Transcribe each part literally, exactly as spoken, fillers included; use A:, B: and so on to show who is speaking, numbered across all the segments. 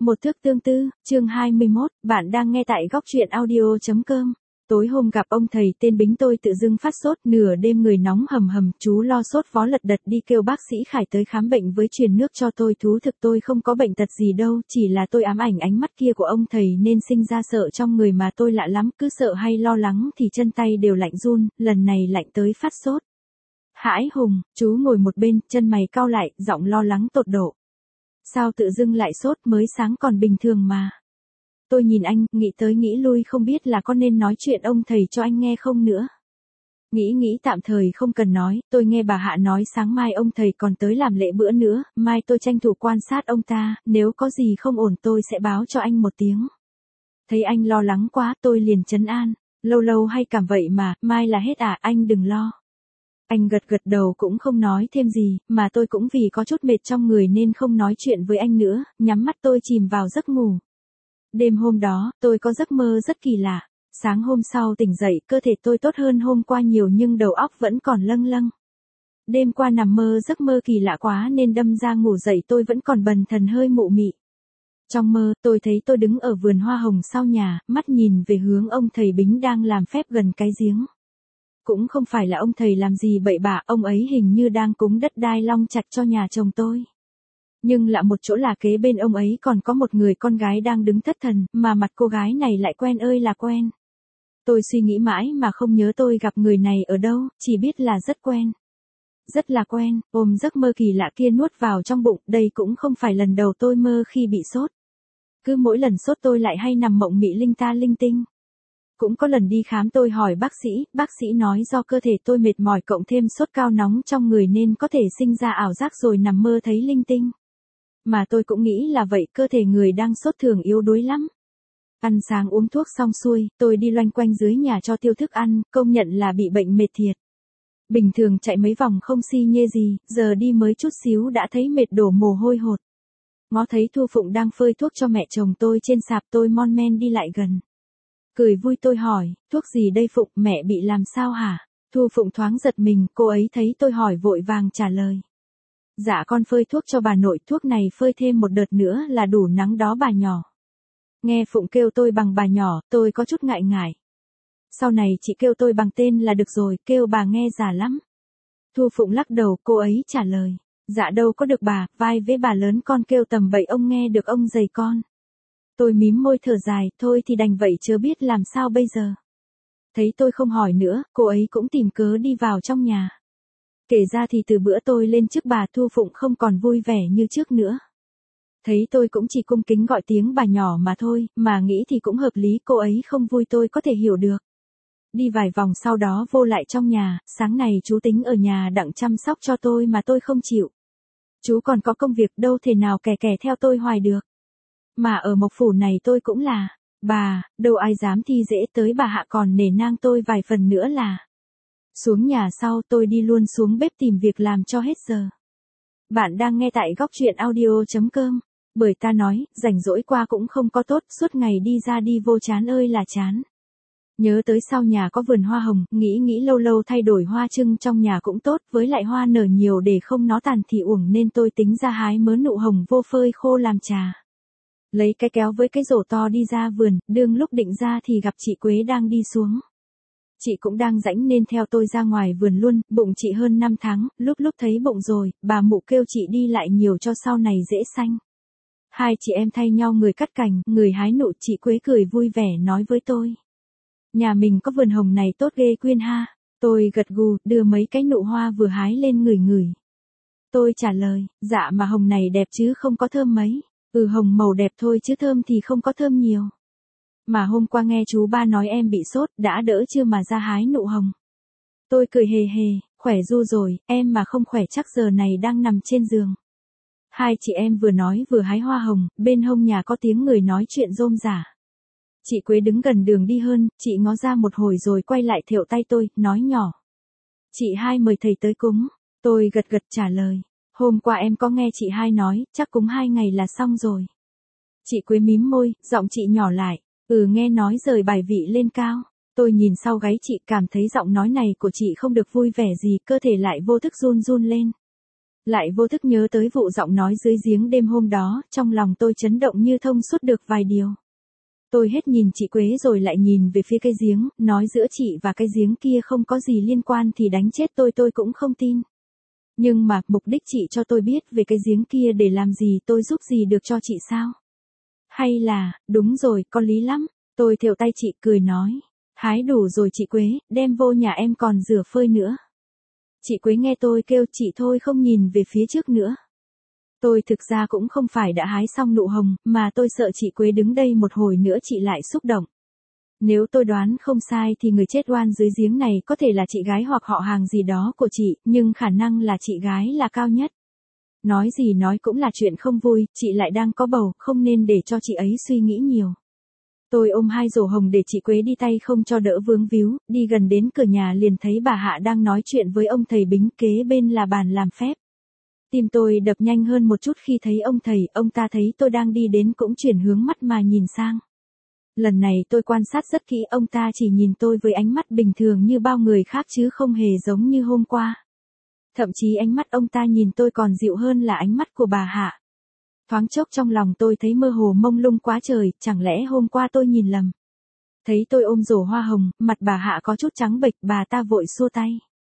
A: Một thước tương tư, chương hai mươi mốt, bạn đang nghe tại góc truyện audio chấm com. Tối hôm gặp ông thầy tên Bính tôi tự dưng phát sốt, nửa đêm người nóng hầm hầm, chú lo sốt vó lật đật đi kêu bác sĩ Khải tới khám bệnh với truyền nước cho tôi. Thú thực tôi không có bệnh tật gì đâu, chỉ là tôi ám ảnh ánh mắt kia của ông thầy nên sinh ra sợ trong người mà tôi lạ lắm, cứ sợ hay lo lắng thì chân tay đều lạnh run, lần này lạnh tới phát sốt. Hãi hùng, chú ngồi một bên, chân mày cau lại, giọng lo lắng tột độ. Sao tự dưng lại sốt, mới sáng còn bình thường mà. Tôi nhìn anh, nghĩ tới nghĩ lui không biết là có nên nói chuyện ông thầy cho anh nghe không nữa. Nghĩ nghĩ tạm thời không cần nói, tôi nghe bà Hạ nói sáng mai ông thầy còn tới làm lễ bữa nữa, mai tôi tranh thủ quan sát ông ta, nếu có gì không ổn tôi sẽ báo cho anh một tiếng. Thấy anh lo lắng quá, tôi liền trấn an, lâu lâu hay cảm vậy mà, mai là hết à, anh đừng lo. Anh gật gật đầu cũng không nói thêm gì, mà tôi cũng vì có chút mệt trong người nên không nói chuyện với anh nữa, nhắm mắt tôi chìm vào giấc ngủ. Đêm hôm đó, tôi có giấc mơ rất kỳ lạ. Sáng hôm sau tỉnh dậy, cơ thể tôi tốt hơn hôm qua nhiều nhưng đầu óc vẫn còn lâng lâng. Đêm qua nằm mơ giấc mơ kỳ lạ quá nên đâm ra ngủ dậy tôi vẫn còn bần thần hơi mụ mị. Trong mơ, tôi thấy tôi đứng ở vườn hoa hồng sau nhà, mắt nhìn về hướng ông thầy Bính đang làm phép gần cái giếng. Cũng không phải là ông thầy làm gì bậy bạ, ông ấy hình như đang cúng đất đai long trạch cho nhà chồng tôi. Nhưng lạ một chỗ là kế bên ông ấy còn có một người con gái đang đứng thất thần, mà mặt cô gái này lại quen ơi là quen. Tôi suy nghĩ mãi mà không nhớ tôi gặp người này ở đâu, chỉ biết là rất quen. Rất là quen, ôm giấc mơ kỳ lạ kia nuốt vào trong bụng, đây cũng không phải lần đầu tôi mơ khi bị sốt. Cứ mỗi lần sốt tôi lại hay nằm mộng mị linh ta linh tinh. Cũng có lần đi khám tôi hỏi bác sĩ, bác sĩ nói do cơ thể tôi mệt mỏi cộng thêm sốt cao nóng trong người nên có thể sinh ra ảo giác rồi nằm mơ thấy linh tinh. Mà tôi cũng nghĩ là vậy, cơ thể người đang sốt thường yếu đuối lắm. Ăn sáng uống thuốc xong xuôi, tôi đi loanh quanh dưới nhà cho tiêu thức ăn, công nhận là bị bệnh mệt thiệt. Bình thường chạy mấy vòng không si nhê gì, giờ đi mới chút xíu đã thấy mệt đổ mồ hôi hột. Ngó thấy Thu Phụng đang phơi thuốc cho mẹ chồng tôi trên sạp, tôi mon men đi lại gần. Cười vui tôi hỏi, thuốc gì đây Phụng, mẹ bị làm sao hả? Thu Phụng thoáng giật mình, cô ấy thấy tôi hỏi vội vàng trả lời. Dạ con phơi thuốc cho bà nội, thuốc này phơi thêm một đợt nữa là đủ nắng đó bà nhỏ. Nghe Phụng kêu tôi bằng bà nhỏ, tôi có chút ngại ngại. Sau này chị kêu tôi bằng tên là được rồi, kêu bà nghe già lắm. Thu Phụng lắc đầu, cô ấy trả lời. Dạ đâu có được bà, vai với bà lớn con kêu tầm bậy ông nghe được ông dày con. Tôi mím môi thở dài, thôi thì đành vậy chớ biết làm sao bây giờ. Thấy tôi không hỏi nữa, cô ấy cũng tìm cớ đi vào trong nhà. Kể ra thì từ bữa tôi lên trước bà, Thu Phụng không còn vui vẻ như trước nữa. Thấy tôi cũng chỉ cung kính gọi tiếng bà nhỏ mà thôi, mà nghĩ thì cũng hợp lý, cô ấy không vui tôi có thể hiểu được. Đi vài vòng sau đó vô lại trong nhà, sáng này chú tính ở nhà đặng chăm sóc cho tôi mà tôi không chịu. Chú còn có công việc đâu thể nào kè kè theo tôi hoài được. Mà ở Mộc Phủ này tôi cũng là bà, đâu ai dám thi dễ tới bà Hạ còn nể nang tôi vài phần nữa là. Xuống nhà sau tôi đi luôn xuống bếp tìm việc làm cho hết giờ. Bạn đang nghe tại góc truyện audio chấm com. Bởi ta nói, rảnh rỗi qua cũng không có tốt, suốt ngày đi ra đi vô chán ơi là chán. Nhớ tới sau nhà có vườn hoa hồng, nghĩ nghĩ lâu lâu thay đổi hoa trưng trong nhà cũng tốt, với lại hoa nở nhiều để không nó tàn thì uổng nên tôi tính ra hái mớ nụ hồng vô phơi khô làm trà. Lấy cái kéo với cái rổ to đi ra vườn, đương lúc định ra thì gặp chị Quế đang đi xuống. Chị cũng đang rãnh nên theo tôi ra ngoài vườn luôn, bụng chị hơn năm tháng, lúc lúc thấy bụng rồi, bà mụ kêu chị đi lại nhiều cho sau này dễ sanh. Hai chị em thay nhau người cắt cành, người hái nụ, chị Quế cười vui vẻ nói với tôi. Nhà mình có vườn hồng này tốt ghê Quyên ha. Tôi gật gù, đưa mấy cái nụ hoa vừa hái lên ngửi ngửi. Tôi trả lời, dạ mà hồng này đẹp chứ không có thơm mấy. Ừ hồng màu đẹp thôi chứ thơm thì không có thơm nhiều. Mà hôm qua nghe chú ba nói em bị sốt, đã đỡ chưa mà ra hái nụ hồng. Tôi cười hề hề, khỏe ru rồi, em mà không khỏe chắc giờ này đang nằm trên giường. Hai chị em vừa nói vừa hái hoa hồng, bên hông nhà có tiếng người nói chuyện rôm rả. Chị Quế đứng gần đường đi hơn, chị ngó ra một hồi rồi quay lại thệu tay tôi, nói nhỏ. Chị hai mời thầy tới cúng. Tôi gật gật trả lời. Hôm qua em có nghe chị hai nói, chắc cúng hai ngày là xong rồi. Chị Quế mím môi, giọng chị nhỏ lại. Ừ nghe nói rời bài vị lên cao. Tôi nhìn sau gáy chị cảm thấy giọng nói này của chị không được vui vẻ gì, cơ thể lại vô thức run run lên. Lại vô thức nhớ tới vụ giọng nói dưới giếng đêm hôm đó, trong lòng tôi chấn động như thông suốt được vài điều. Tôi hết nhìn chị Quế rồi lại nhìn về phía cái giếng, nói giữa chị và cái giếng kia không có gì liên quan thì đánh chết tôi tôi cũng không tin. Nhưng mà, mục đích chị cho tôi biết về cái giếng kia để làm gì, tôi giúp gì được cho chị sao? Hay là, đúng rồi, có lý lắm. Tôi thều tay chị cười nói. Hái đủ rồi chị Quế, đem vô nhà em còn rửa phơi nữa. Chị Quế nghe tôi kêu chị thôi không nhìn về phía trước nữa. Tôi thực ra cũng không phải đã hái xong nụ hồng, mà tôi sợ chị Quế đứng đây một hồi nữa chị lại xúc động. Nếu tôi đoán không sai thì người chết oan dưới giếng này có thể là chị gái hoặc họ hàng gì đó của chị, nhưng khả năng là chị gái là cao nhất. Nói gì nói cũng là chuyện không vui, chị lại đang có bầu, không nên để cho chị ấy suy nghĩ nhiều. Tôi ôm hai rổ hồng để chị Quế đi tay không cho đỡ vướng víu, đi gần đến cửa nhà liền thấy bà Hạ đang nói chuyện với ông thầy Bính, kế bên là bàn làm phép. Tim tôi đập nhanh hơn một chút khi thấy ông thầy, ông ta thấy tôi đang đi đến cũng chuyển hướng mắt mà nhìn sang. Lần này tôi quan sát rất kỹ, ông ta chỉ nhìn tôi với ánh mắt bình thường như bao người khác chứ không hề giống như hôm qua. Thậm chí ánh mắt ông ta nhìn tôi còn dịu hơn là ánh mắt của bà Hạ. Thoáng chốc trong lòng tôi thấy mơ hồ mông lung quá trời, chẳng lẽ hôm qua tôi nhìn lầm. Thấy tôi ôm rổ hoa hồng, mặt bà Hạ có chút trắng bệch, bà ta vội xua tay.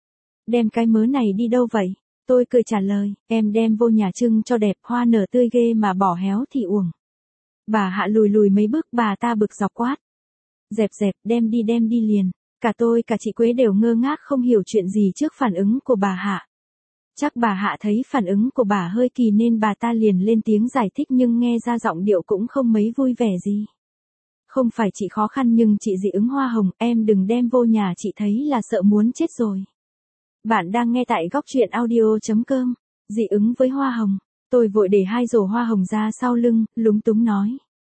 A: Đem cái mớ này đi đâu vậy? Tôi cười trả lời, em đem vô nhà trưng cho đẹp, hoa nở tươi ghê mà bỏ héo thì uổng. Bà Hạ lùi lùi mấy bước, bà ta bực dọc quát. Dẹp dẹp, đem đi đem đi liền. Cả tôi cả chị Quế đều ngơ ngác không hiểu chuyện gì trước phản ứng của bà Hạ. Chắc bà Hạ thấy phản ứng của bà hơi kỳ nên bà ta liền lên tiếng giải thích, nhưng nghe ra giọng điệu cũng không mấy vui vẻ gì. Không phải chị khó khăn nhưng chị dị ứng hoa hồng, em đừng đem vô nhà chị thấy là sợ muốn chết rồi. Bạn đang nghe tại góc truyện audio chấm com. Dị ứng với hoa hồng. Tôi vội để hai rổ hoa hồng ra sau lưng, lúng túng nói.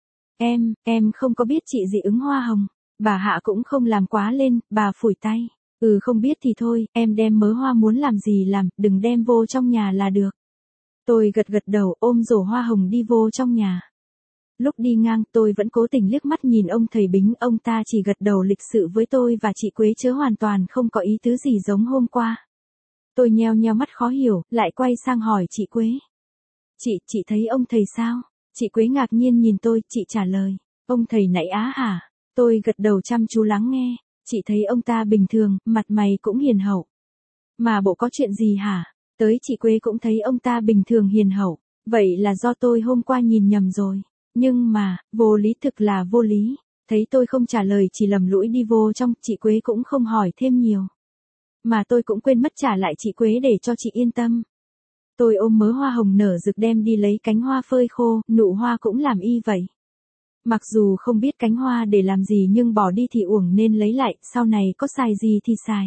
A: Em, em không có biết chị dị ứng hoa hồng. Bà Hạ cũng không làm quá lên, bà phủi tay. Ừ không biết thì thôi, em đem mớ hoa muốn làm gì làm, đừng đem vô trong nhà là được. Tôi gật gật đầu ôm rổ hoa hồng đi vô trong nhà. Lúc đi ngang tôi vẫn cố tình liếc mắt nhìn ông thầy Bính, ông ta chỉ gật đầu lịch sự với tôi và chị Quế chứ hoàn toàn không có ý tứ gì giống hôm qua. Tôi nheo nheo mắt khó hiểu, lại quay sang hỏi chị Quế. Chị, chị thấy ông thầy sao? Chị Quế ngạc nhiên nhìn tôi, chị trả lời. Ông thầy nãy á hả? Tôi gật đầu chăm chú lắng nghe. Chị thấy ông ta bình thường, mặt mày cũng hiền hậu. Mà bộ có chuyện gì hả? Tới chị Quế cũng thấy ông ta bình thường hiền hậu. Vậy là do tôi hôm qua nhìn nhầm rồi. Nhưng mà, vô lý thực là vô lý. Thấy tôi không trả lời chỉ lầm lũi đi vô trong, chị Quế cũng không hỏi thêm nhiều. Mà tôi cũng quên mất trả lại chị Quế để cho chị yên tâm. Tôi ôm mớ hoa hồng nở rực đem đi lấy cánh hoa phơi khô, nụ hoa cũng làm y vậy. Mặc dù không biết cánh hoa để làm gì nhưng bỏ đi thì uổng nên lấy lại, sau này có xài gì thì xài.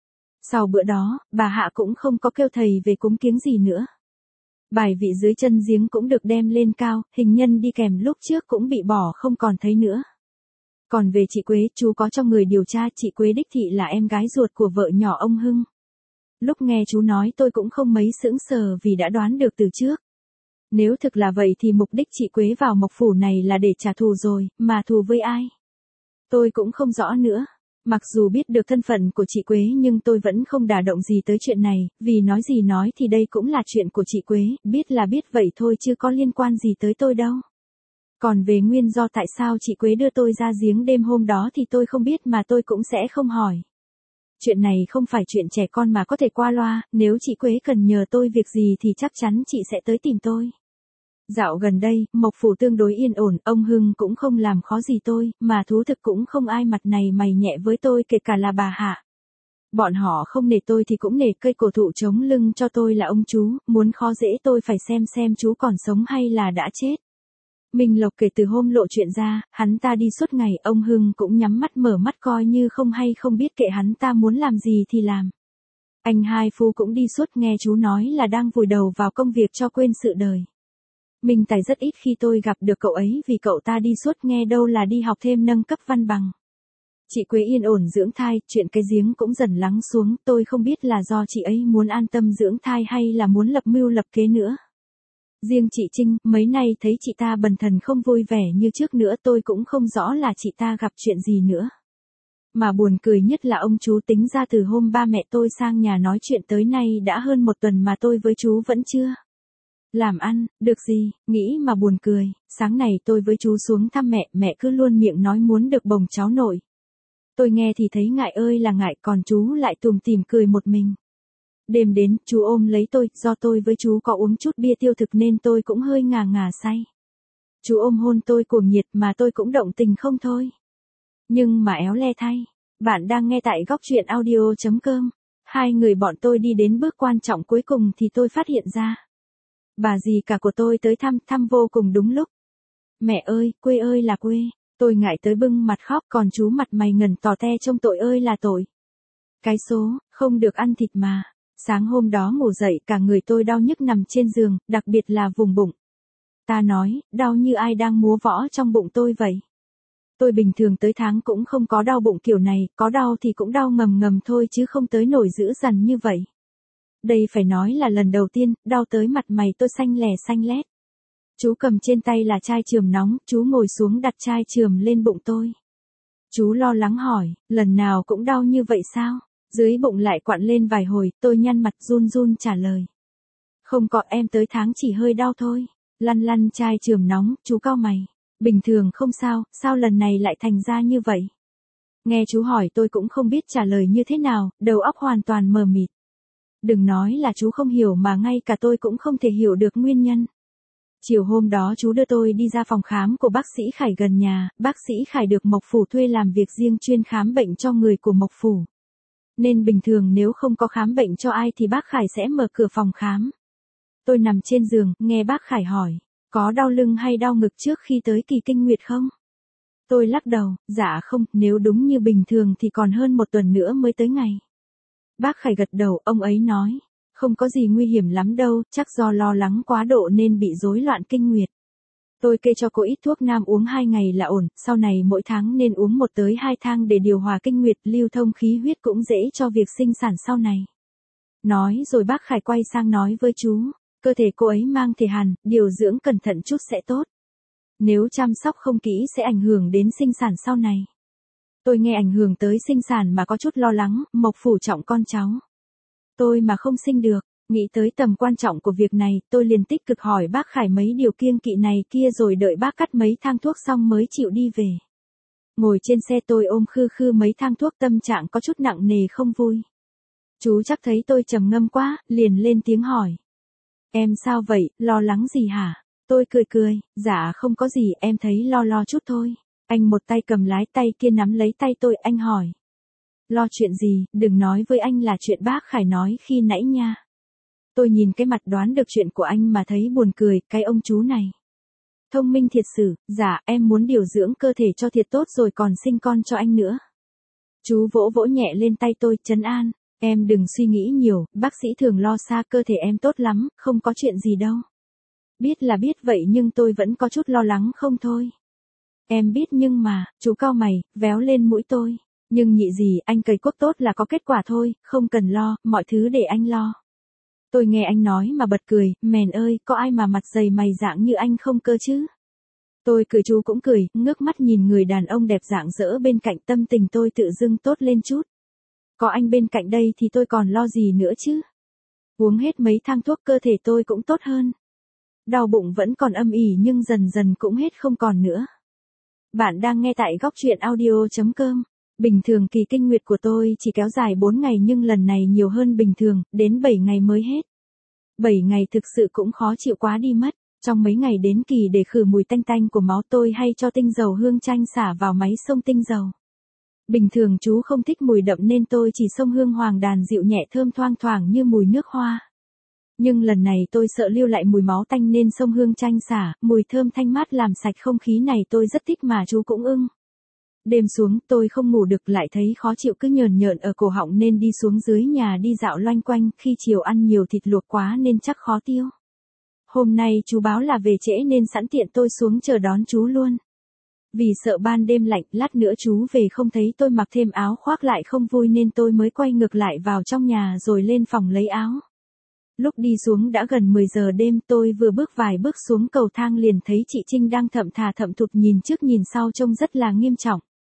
A: Sau bữa đó, bà Hạ cũng không có kêu thầy về cúng kiếng gì nữa. Bài vị dưới chân giếng cũng được đem lên cao, hình nhân đi kèm lúc trước cũng bị bỏ không còn thấy nữa. Còn về chị Quế, chú có cho người điều tra, chị Quế đích thị là em gái ruột của vợ nhỏ ông Hưng. Lúc nghe chú nói tôi cũng không mấy sững sờ vì đã đoán được từ trước. Nếu thực là vậy thì mục đích chị Quế vào Mộc Phủ này là để trả thù rồi, mà thù với ai? Tôi cũng không rõ nữa. Mặc dù biết được thân phận của chị Quế nhưng tôi vẫn không đả động gì tới chuyện này, vì nói gì nói thì đây cũng là chuyện của chị Quế, biết là biết vậy thôi chứ có liên quan gì tới tôi đâu. Còn về nguyên do tại sao chị Quế đưa tôi ra giếng đêm hôm đó thì tôi không biết mà tôi cũng sẽ không hỏi. Chuyện này không phải chuyện trẻ con mà có thể qua loa, nếu chị Quế cần nhờ tôi việc gì thì chắc chắn chị sẽ tới tìm tôi. Dạo gần đây, Mộc Phủ tương đối yên ổn, ông Hưng cũng không làm khó gì tôi, mà thú thực cũng không ai mặt này mày nhẹ với tôi kể cả là bà Hạ. Bọn họ không nể tôi thì cũng nể cây cổ thụ chống lưng cho tôi là ông chú, muốn khó dễ tôi phải xem xem chú còn sống hay là đã chết. Minh Lộc kể từ hôm lộ chuyện ra, hắn ta đi suốt ngày, ông Hưng cũng nhắm mắt mở mắt coi như không hay không biết kệ hắn ta muốn làm gì thì làm. Anh hai phu cũng đi suốt nghe chú nói là đang vùi đầu vào công việc cho quên sự đời. Minh Tài rất ít khi tôi gặp được cậu ấy vì cậu ta đi suốt nghe đâu là đi học thêm nâng cấp văn bằng. Chị Quế yên ổn dưỡng thai, chuyện cái giếng cũng dần lắng xuống, tôi không biết là do chị ấy muốn an tâm dưỡng thai hay là muốn lập mưu lập kế nữa. Riêng chị Trinh, mấy nay thấy chị ta bần thần không vui vẻ như trước nữa tôi cũng không rõ là chị ta gặp chuyện gì nữa. Mà buồn cười nhất là ông chú tính ra từ hôm ba mẹ tôi sang nhà nói chuyện tới nay đã hơn một tuần mà tôi với chú vẫn chưa làm ăn, được gì, nghĩ mà buồn cười, sáng này tôi với chú xuống thăm mẹ, mẹ cứ luôn miệng nói muốn được bồng cháu nội. Tôi nghe thì thấy ngại ơi là ngại, còn chú lại tủm tỉm cười một mình. Đêm đến, chú ôm lấy tôi, do tôi với chú có uống chút bia tiêu thực nên tôi cũng hơi ngà ngà say. Chú ôm hôn tôi cuồng nhiệt mà tôi cũng động tình không thôi. Nhưng mà éo le thay, bạn đang nghe tại góc truyện audio chấm com. Hai người bọn tôi đi đến bước quan trọng cuối cùng thì tôi phát hiện ra. Bà dì cả của tôi tới thăm, thăm vô cùng đúng lúc. Mẹ ơi, quê ơi là quê, tôi ngại tới bưng mặt khóc, còn chú mặt mày ngần tỏ te trông tội ơi là tội. Cái số, không được ăn thịt mà. Sáng hôm đó ngủ dậy cả người tôi đau nhức nằm trên giường, đặc biệt là vùng bụng. Ta nói, đau như ai đang múa võ trong bụng tôi vậy. Tôi bình thường tới tháng cũng không có đau bụng kiểu này, có đau thì cũng đau ngầm ngầm thôi chứ không tới nổi dữ dằn như vậy. Đây phải nói là lần đầu tiên, đau tới mặt mày tôi xanh lè xanh lét. Chú cầm trên tay là chai chườm nóng, chú ngồi xuống đặt chai chườm lên bụng tôi. Chú lo lắng hỏi, lần nào cũng đau như vậy sao? Dưới bụng lại quặn lên vài hồi, tôi nhăn mặt run run trả lời. Không có, em tới tháng chỉ hơi đau thôi. Lăn lăn chai chườm nóng, chú cau mày. Bình thường không sao, sao lần này lại thành ra như vậy? Nghe chú hỏi tôi cũng không biết trả lời như thế nào, đầu óc hoàn toàn mờ mịt. Đừng nói là chú không hiểu mà ngay cả tôi cũng không thể hiểu được nguyên nhân. Chiều hôm đó chú đưa tôi đi ra phòng khám của bác sĩ Khải gần nhà, bác sĩ Khải được Mộc Phủ thuê làm việc riêng chuyên khám bệnh cho người của Mộc Phủ. Nên bình thường nếu không có khám bệnh cho ai thì bác Khải sẽ mở cửa phòng khám. Tôi nằm trên giường, nghe bác Khải hỏi, có đau lưng hay đau ngực trước khi tới kỳ kinh nguyệt không? Tôi lắc đầu, dạ không, nếu đúng như bình thường thì còn hơn một tuần nữa mới tới ngày. Bác Khải gật đầu, ông ấy nói, không có gì nguy hiểm lắm đâu, chắc do lo lắng quá độ nên bị rối loạn kinh nguyệt. Tôi kê cho cô ít thuốc nam uống hai ngày là ổn, sau này mỗi tháng nên uống một tới hai thang để điều hòa kinh nguyệt, lưu thông khí huyết cũng dễ cho việc sinh sản sau này. Nói rồi bác Khải quay sang nói với chú, cơ thể cô ấy mang thể hàn, điều dưỡng cẩn thận chút sẽ tốt. Nếu chăm sóc không kỹ sẽ ảnh hưởng đến sinh sản sau này. Tôi nghe ảnh hưởng tới sinh sản mà có chút lo lắng, Mộc Phủ trọng con cháu. Tôi mà không sinh được, nghĩ tới tầm quan trọng của việc này, tôi liền tích cực hỏi bác Khải mấy điều kiêng kỵ này kia rồi đợi bác cắt mấy thang thuốc xong mới chịu đi về. Ngồi trên xe tôi ôm khư khư mấy thang thuốc, tâm trạng có chút nặng nề không vui. Chú chắc thấy tôi trầm ngâm quá, liền lên tiếng hỏi. Em sao vậy, lo lắng gì hả? Tôi cười cười, dạ không có gì, em thấy lo lo chút thôi. Anh một tay cầm lái, tay kia nắm lấy tay tôi, anh hỏi. Lo chuyện gì, đừng nói với anh là chuyện bác Khải nói khi nãy nha. Tôi nhìn cái mặt đoán được chuyện của anh mà thấy buồn cười, cái ông chú này. Thông minh thiệt sự, dạ em muốn điều dưỡng cơ thể cho thiệt tốt rồi còn sinh con cho anh nữa. Chú vỗ vỗ nhẹ lên tay tôi, trấn an. Em đừng suy nghĩ nhiều, bác sĩ thường lo xa, cơ thể em tốt lắm, không có chuyện gì đâu. Biết là biết vậy nhưng tôi vẫn có chút lo lắng không thôi. Em biết nhưng mà, chú cau mày, véo lên mũi tôi. Nhưng nhị gì, anh cầy quốc tốt là có kết quả thôi, không cần lo, mọi thứ để anh lo. Tôi nghe anh nói mà bật cười, mèn ơi, có ai mà mặt dày mày dạng như anh không cơ chứ? Tôi cười, chú cũng cười, ngước mắt nhìn người đàn ông đẹp dạng dỡ bên cạnh, tâm tình tôi tự dưng tốt lên chút. Có anh bên cạnh đây thì tôi còn lo gì nữa chứ? Uống hết mấy thang thuốc cơ thể tôi cũng tốt hơn. Đau bụng vẫn còn âm ỉ nhưng dần dần cũng hết không còn nữa. Bạn đang nghe tại góc truyện audio chấm com. Bình thường kỳ kinh nguyệt của tôi chỉ kéo dài bốn ngày nhưng lần này nhiều hơn bình thường, đến bảy ngày mới hết. bảy ngày thực sự cũng khó chịu quá đi mất. Trong mấy ngày đến kỳ để khử mùi tanh tanh của máu tôi hay cho tinh dầu hương chanh xả vào máy xông tinh dầu. Bình thường chú không thích mùi đậm nên tôi chỉ xông hương hoàng đàn dịu nhẹ thơm thoang thoảng như mùi nước hoa. Nhưng lần này tôi sợ lưu lại mùi máu tanh nên xông hương chanh xả, mùi thơm thanh mát làm sạch không khí này tôi rất thích mà chú cũng ưng. Đêm xuống tôi không ngủ được, lại thấy khó chịu cứ nhờn nhợn ở cổ họng nên đi xuống dưới nhà đi dạo loanh quanh, khi chiều ăn nhiều thịt luộc quá nên chắc khó tiêu. Hôm nay chú báo là về trễ nên sẵn tiện tôi xuống chờ đón chú luôn. Vì sợ ban đêm lạnh, lát nữa chú về không thấy tôi mặc thêm áo khoác lại không vui nên tôi mới quay ngược lại vào trong nhà rồi lên phòng lấy áo. Lúc đi xuống đã gần mười giờ đêm, tôi vừa bước vài bước xuống cầu thang liền thấy chị Trinh đang thậm thà thậm thụt nhìn trước nhìn sau trông rất là nghiêm trọng.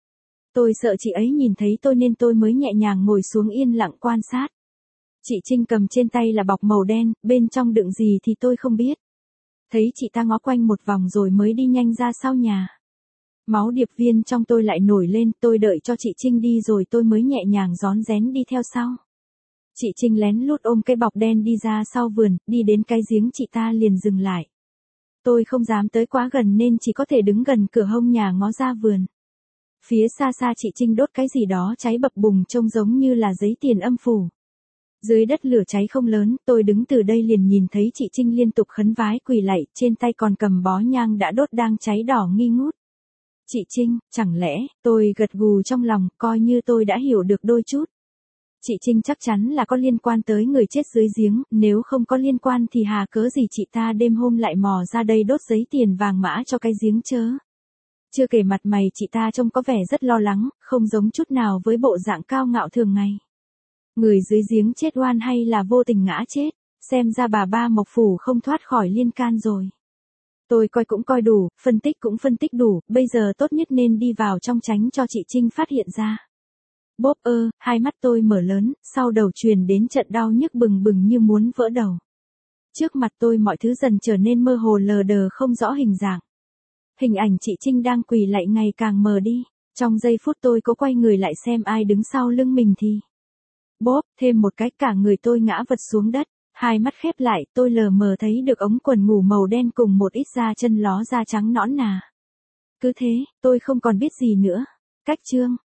A: Tôi sợ chị ấy nhìn thấy tôi nên tôi mới nhẹ nhàng ngồi xuống yên lặng quan sát. Chị Trinh cầm trên tay là bọc màu đen, bên trong đựng gì thì tôi không biết. Thấy chị ta ngó quanh một vòng rồi mới đi nhanh ra sau nhà. Máu điệp viên trong tôi lại nổi lên, tôi đợi cho chị Trinh đi rồi tôi mới nhẹ nhàng rón rén đi theo sau. Chị Trinh lén lút ôm cái bọc đen đi ra sau vườn, đi đến cái giếng chị ta liền dừng lại. Tôi không dám tới quá gần nên chỉ có thể đứng gần cửa hông nhà ngó ra vườn. Phía xa xa chị Trinh đốt cái gì đó cháy bập bùng trông giống như là giấy tiền âm phủ. Dưới đất lửa cháy không lớn, tôi đứng từ đây liền nhìn thấy chị Trinh liên tục khấn vái quỳ lạy, trên tay còn cầm bó nhang đã đốt đang cháy đỏ nghi ngút. Chị Trinh, chẳng lẽ, tôi gật gù trong lòng, coi như tôi đã hiểu được đôi chút. Chị Trinh chắc chắn là có liên quan tới người chết dưới giếng, nếu không có liên quan thì hà cớ gì chị ta đêm hôm lại mò ra đây đốt giấy tiền vàng mã cho cái giếng chớ. Chưa kể mặt mày chị ta trông có vẻ rất lo lắng, không giống chút nào với bộ dạng cao ngạo thường ngày. Người dưới giếng chết oan hay là vô tình ngã chết, xem ra bà ba Mộc Phủ không thoát khỏi liên can rồi. Tôi coi cũng coi đủ, phân tích cũng phân tích đủ, bây giờ tốt nhất nên đi vào trong tránh cho chị Trinh phát hiện ra. Bốp ơ, hai mắt tôi mở lớn, sau đầu truyền đến trận đau nhức bừng bừng như muốn vỡ đầu. Trước mặt tôi mọi thứ dần trở nên mơ hồ lờ đờ không rõ hình dạng. Hình ảnh chị Trinh đang quỳ lạy ngày càng mờ đi, trong giây phút tôi có quay người lại xem ai đứng sau lưng mình thì... Bốp, thêm một cái cả người tôi ngã vật xuống đất, hai mắt khép lại tôi lờ mờ thấy được ống quần ngủ màu đen cùng một ít da chân ló da trắng nõn nà. Cứ thế, tôi không còn biết gì nữa. Cách chương.